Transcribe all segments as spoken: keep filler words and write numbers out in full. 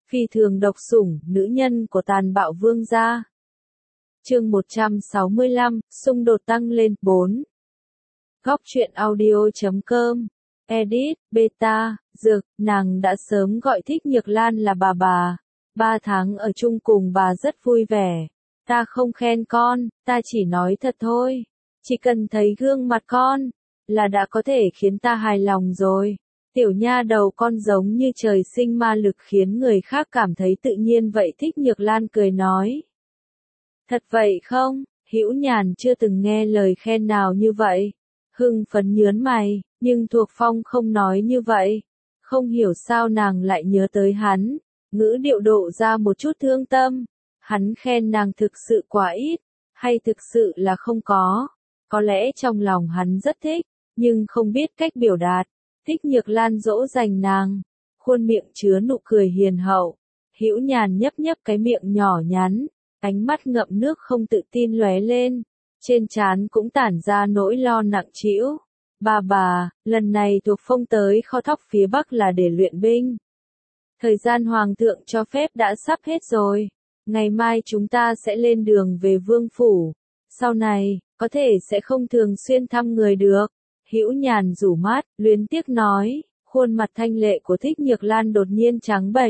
Phi thường độc sủng, nữ nhân của tàn bạo vương gia. Chương một trăm sáu mươi lăm, xung đột tăng lên. bốn. Góc truyện audio chấm com. Edit, beta, dược, nàng đã sớm gọi Thích Nhược Lan là bà bà. Ba tháng ở chung cùng bà rất vui vẻ. Ta không khen con, ta chỉ nói thật thôi. Chỉ cần thấy gương mặt con, là đã có thể khiến ta hài lòng rồi. Tiểu nha đầu con giống như trời sinh ma lực khiến người khác cảm thấy tự nhiên vậy. Thích Nhược Lan cười nói. Thật vậy không? Hữu Nhàn chưa từng nghe lời khen nào như vậy. Hưng phấn nhớn mày, nhưng Thuộc Phong không nói như vậy. Không hiểu sao nàng lại nhớ tới hắn, ngữ điệu độ ra một chút thương tâm. Hắn khen nàng thực sự quá ít, hay thực sự là không có. Có lẽ trong lòng hắn rất thích, nhưng không biết cách biểu đạt. Thích Nhược Lan dỗ dành nàng, khuôn miệng chứa nụ cười hiền hậu. Hữu Nhàn nhấp nhấp cái miệng nhỏ nhắn, ánh mắt ngậm nước không tự tin lóe lên, trên trán cũng tản ra nỗi lo nặng trĩu. Bà bà, lần này Thuộc Phong tới kho thóc phía Bắc là để luyện binh. Thời gian Hoàng thượng cho phép đã sắp hết rồi, ngày mai chúng ta sẽ lên đường về Vương Phủ. Sau này, có thể sẽ không thường xuyên thăm người được. Hữu Nhàn rủ mắt, luyến tiếc nói, khuôn mặt thanh lệ của Thích Nhược Lan đột nhiên trắng bệch.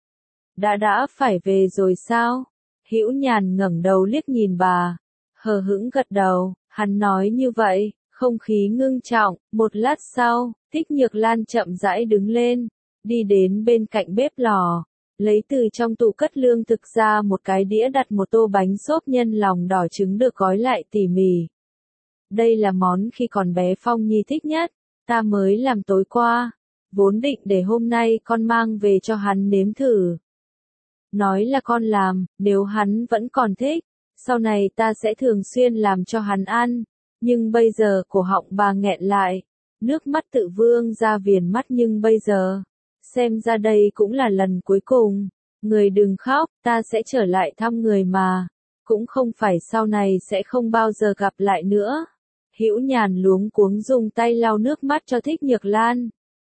Đã đã phải về rồi sao? Hữu Nhàn ngẩng đầu liếc nhìn bà, hờ hững gật đầu. Hắn nói như vậy, không khí ngưng trọng. Một lát sau, Thích Nhược Lan chậm rãi đứng lên, đi đến bên cạnh bếp lò, lấy từ trong tủ cất lương thực ra một cái đĩa đặt một tô bánh xốp nhân lòng đỏ trứng được gói lại tỉ mỉ. Đây là món khi còn bé Phong Nhi thích nhất, ta mới làm tối qua, vốn định để hôm nay con mang về cho hắn nếm thử. Nói là con làm, nếu hắn vẫn còn thích, sau này ta sẽ thường xuyên làm cho hắn ăn. Nhưng bây giờ cổ họng bà nghẹn lại, nước mắt tự vương ra viền mắt. Nhưng bây giờ, xem ra đây cũng là lần cuối cùng. Người đừng khóc, ta sẽ trở lại thăm người mà, cũng không phải sau này sẽ không bao giờ gặp lại nữa. Hữu Nhàn luống cuống dùng tay lau nước mắt cho Thích Nhược Lan.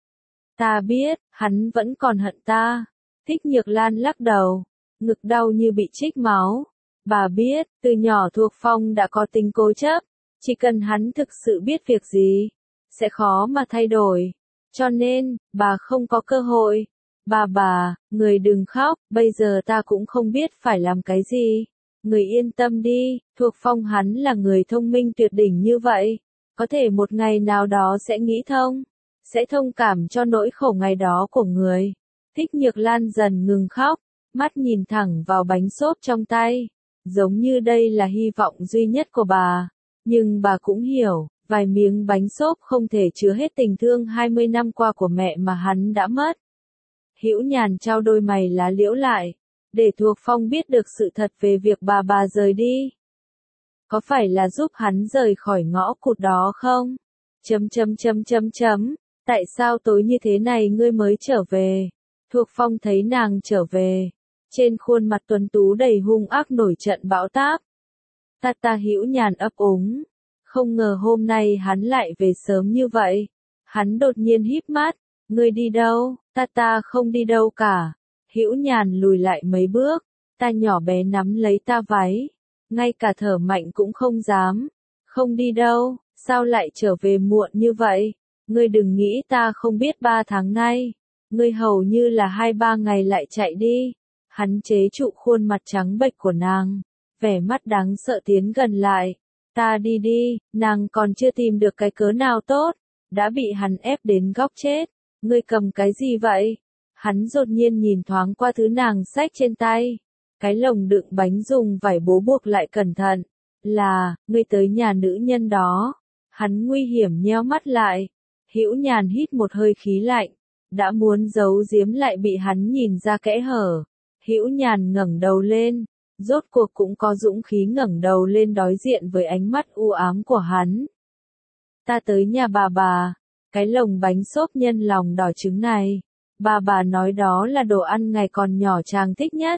Ta biết, hắn vẫn còn hận ta. Thích Nhược Lan lắc đầu, ngực đau như bị trích máu. Bà biết, từ nhỏ Thuộc Phong đã có tính cố chấp, chỉ cần hắn thực sự biết việc gì, sẽ khó mà thay đổi. Cho nên, bà không có cơ hội. Bà bà, người đừng khóc, bây giờ ta cũng không biết phải làm cái gì. Người yên tâm đi, Thuộc Phong hắn là người thông minh tuyệt đỉnh như vậy. Có thể một ngày nào đó sẽ nghĩ thông, sẽ thông cảm cho nỗi khổ ngày đó của người. Thích Nhược Lan dần ngừng khóc, mắt nhìn thẳng vào bánh xốp trong tay. Giống như đây là hy vọng duy nhất của bà. Nhưng bà cũng hiểu, vài miếng bánh xốp không thể chứa hết tình thương hai mươi năm qua của mẹ mà hắn đã mất. Hữu Nhàn trao đôi mày lá liễu lại, để Thuộc Phong biết được sự thật về việc bà bà rời đi. Có phải là giúp hắn rời khỏi ngõ cụt đó không? Chấm chấm chấm chấm chấm, tại sao tối như thế này ngươi mới trở về? Thuộc Phong thấy nàng trở về, trên khuôn mặt tuấn tú đầy hung ác nổi trận bão táp. Ta ta Hữu Nhàn ấp úng, không ngờ hôm nay hắn lại về sớm như vậy. Hắn đột nhiên híp mắt, ngươi đi đâu? Ta ta không đi đâu cả. Hữu Nhàn lùi lại mấy bước, ta nhỏ bé nắm lấy ta váy, ngay cả thở mạnh cũng không dám. Không đi đâu, sao lại trở về muộn như vậy? Ngươi đừng nghĩ ta không biết ba tháng nay, ngươi hầu như là hai ba ngày lại chạy đi. Hắn chế trụ khuôn mặt trắng bệch của nàng, vẻ mắt đáng sợ tiến gần lại. Ta đi đi, nàng còn chưa tìm được cái cớ nào tốt, đã bị hắn ép đến góc chết. Ngươi cầm cái gì vậy? Hắn đột nhiên nhìn thoáng qua thứ nàng xách trên tay. Cái lồng đựng bánh dùng vải bố buộc lại cẩn thận. Là, ngươi tới nhà nữ nhân đó. Hắn nguy hiểm nheo mắt lại. Hữu Nhàn hít một hơi khí lạnh. Đã muốn giấu giếm lại bị hắn nhìn ra kẽ hở. Hữu Nhàn ngẩng đầu lên. Rốt cuộc cũng có dũng khí ngẩng đầu lên đối diện với ánh mắt u ám của hắn. Ta tới nhà bà bà. Cái lồng bánh xốp nhân lòng đỏ trứng này, bà bà nói đó là đồ ăn ngày còn nhỏ chàng thích nhất.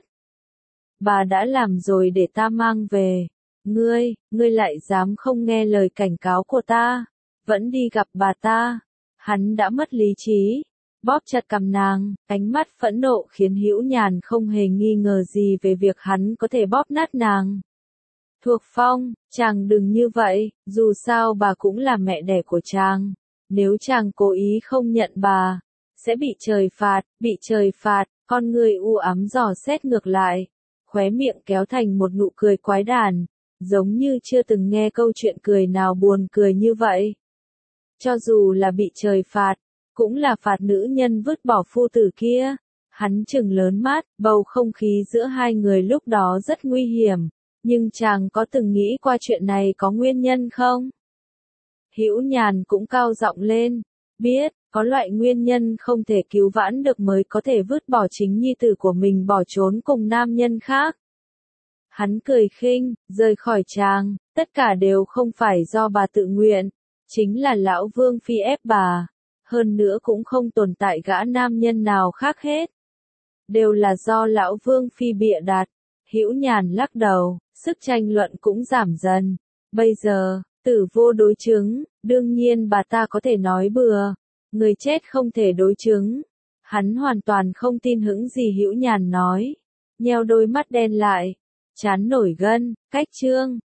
Bà đã làm rồi để ta mang về. Ngươi, ngươi lại dám không nghe lời cảnh cáo của ta, vẫn đi gặp bà ta. Hắn đã mất lý trí. bóp chặt cằm nàng, ánh mắt phẫn nộ khiến Hữu Nhàn không hề nghi ngờ gì về việc hắn có thể bóp nát nàng. Thuộc Phong, chàng đừng như vậy, dù sao bà cũng là mẹ đẻ của chàng. Nếu chàng cố ý không nhận bà, sẽ bị trời phạt, bị trời phạt, con người u ám dò xét ngược lại. Khóe miệng kéo thành một nụ cười quái đản, giống như chưa từng nghe câu chuyện cười nào buồn cười như vậy. Cho dù là bị trời phạt, cũng là phạt nữ nhân vứt bỏ phu tử kia. Hắn trừng lớn mắt, bầu không khí giữa hai người lúc đó rất nguy hiểm. Nhưng chàng có từng nghĩ qua chuyện này có nguyên nhân không? Hữu Nhàn cũng cao giọng lên, biết, có loại nguyên nhân không thể cứu vãn được mới có thể vứt bỏ chính nhi tử của mình bỏ trốn cùng nam nhân khác. Hắn cười khinh, rời khỏi chàng, tất cả đều không phải do bà tự nguyện, chính là lão Vương Phi ép bà, hơn nữa cũng không tồn tại gã nam nhân nào khác hết. Đều là do lão Vương Phi bịa đặt. Hữu Nhàn lắc đầu, sức tranh luận cũng giảm dần. Bây giờ, tử vô đối chứng, đương nhiên bà ta có thể nói bừa, người chết không thể đối chứng. Hắn hoàn toàn không tin hững gì Hữu Nhàn nói, nheo đôi mắt đen lại, trán nổi gân, cách chương.